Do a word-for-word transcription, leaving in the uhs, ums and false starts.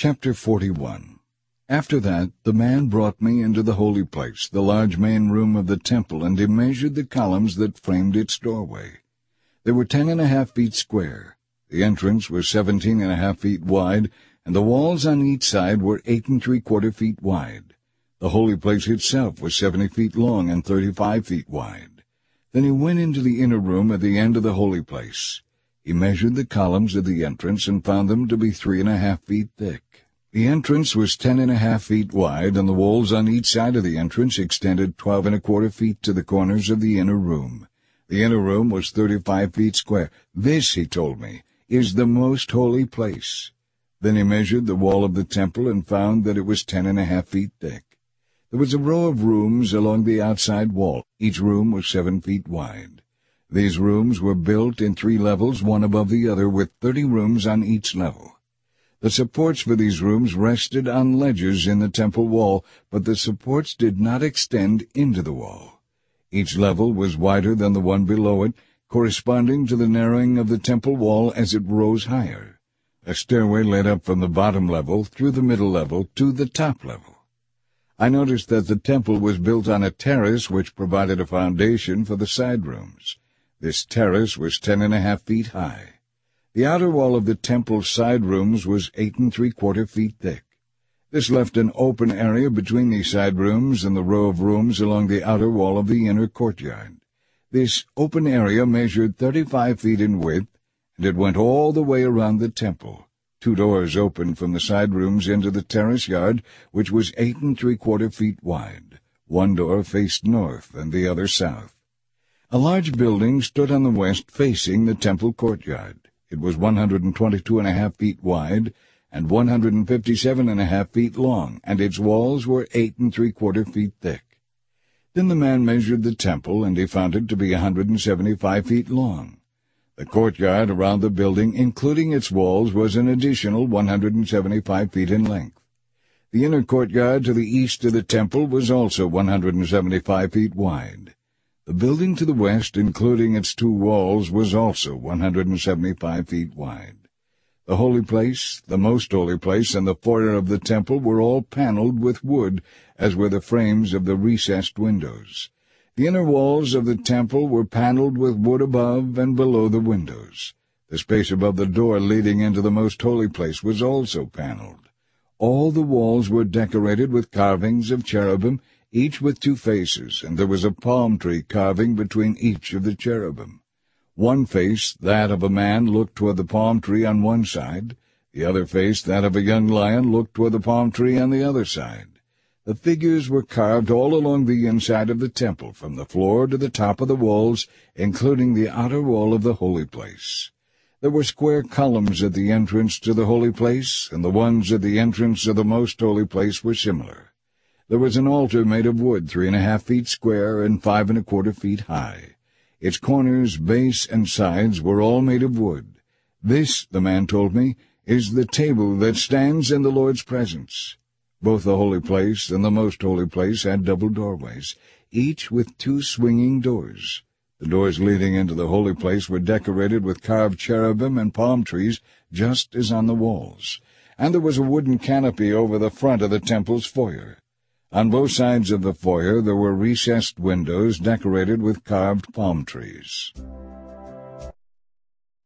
Chapter forty-one. After that the man brought me into the holy place, the large main room of the temple, and he measured the columns that framed its doorway. They were ten and a half feet square. The entrance was seventeen and a half feet wide, and the walls on each side were eight and three-quarter feet wide. The holy place itself was seventy feet long and thirty-five feet wide. Then he went into the inner room at the end of the holy place. He measured the columns of the entrance and found them to be three and a half feet thick. The entrance was ten and a half feet wide, and the walls on each side of the entrance extended twelve and a quarter feet to the corners of the inner room. The inner room was thirty-five feet square. This, he told me, is the most holy place. Then he measured the wall of the temple and found that it was ten and a half feet thick. There was a row of rooms along the outside wall. Each room was seven feet wide. These rooms were built in three levels, one above the other, with thirty rooms on each level. The supports for these rooms rested on ledges in the temple wall, but the supports did not extend into the wall. Each level was wider than the one below it, corresponding to the narrowing of the temple wall as it rose higher. A stairway led up from the bottom level, through the middle level, to the top level. I noticed that the temple was built on a terrace which provided a foundation for the side rooms. This terrace was ten and a half feet high. The outer wall of the temple's side rooms was eight and three-quarter feet thick. This left an open area between these side rooms and the row of rooms along the outer wall of the inner courtyard. This open area measured thirty-five feet in width, and it went all the way around the temple. Two doors opened from the side rooms into the terrace yard, which was eight and three-quarter feet wide. One door faced north and the other south. A large building stood on the west facing the temple courtyard. It was one hundred twenty-two and a half feet wide and one hundred fifty-seven and a half feet long, and its walls were eight and three-quarter feet thick. Then the man measured the temple, and he found it to be one hundred seventy-five feet long. The courtyard around the building, including its walls, was an additional one hundred seventy-five feet in length. The inner courtyard to the east of the temple was also one hundred seventy-five feet wide. The building to the west, including its two walls, was also one hundred seventy-five feet wide. The holy place, the most holy place, and the foyer of the temple were all paneled with wood, as were the frames of the recessed windows. The inner walls of the temple were paneled with wood above and below the windows. The space above the door leading into the most holy place was also paneled. All the walls were decorated with carvings of cherubim, each with two faces, and there was a palm tree carving between each of the cherubim. One face, that of a man, looked toward the palm tree on one side. The other face, that of a young lion, looked toward the palm tree on the other side. The figures were carved all along the inside of the temple, from the floor to the top of the walls, including the outer wall of the holy place. There were square columns at the entrance to the holy place, and the ones at the entrance of the most holy place were similar. There was an altar made of wood, three and a half feet square and five and a quarter feet high. Its corners, base, and sides were all made of wood. This, the man told me, is the table that stands in the Lord's presence. Both the holy place and the most holy place had double doorways, each with two swinging doors. The doors leading into the holy place were decorated with carved cherubim and palm trees, just as on the walls, and there was a wooden canopy over the front of the temple's foyer. On both sides of the foyer there were recessed windows decorated with carved palm trees.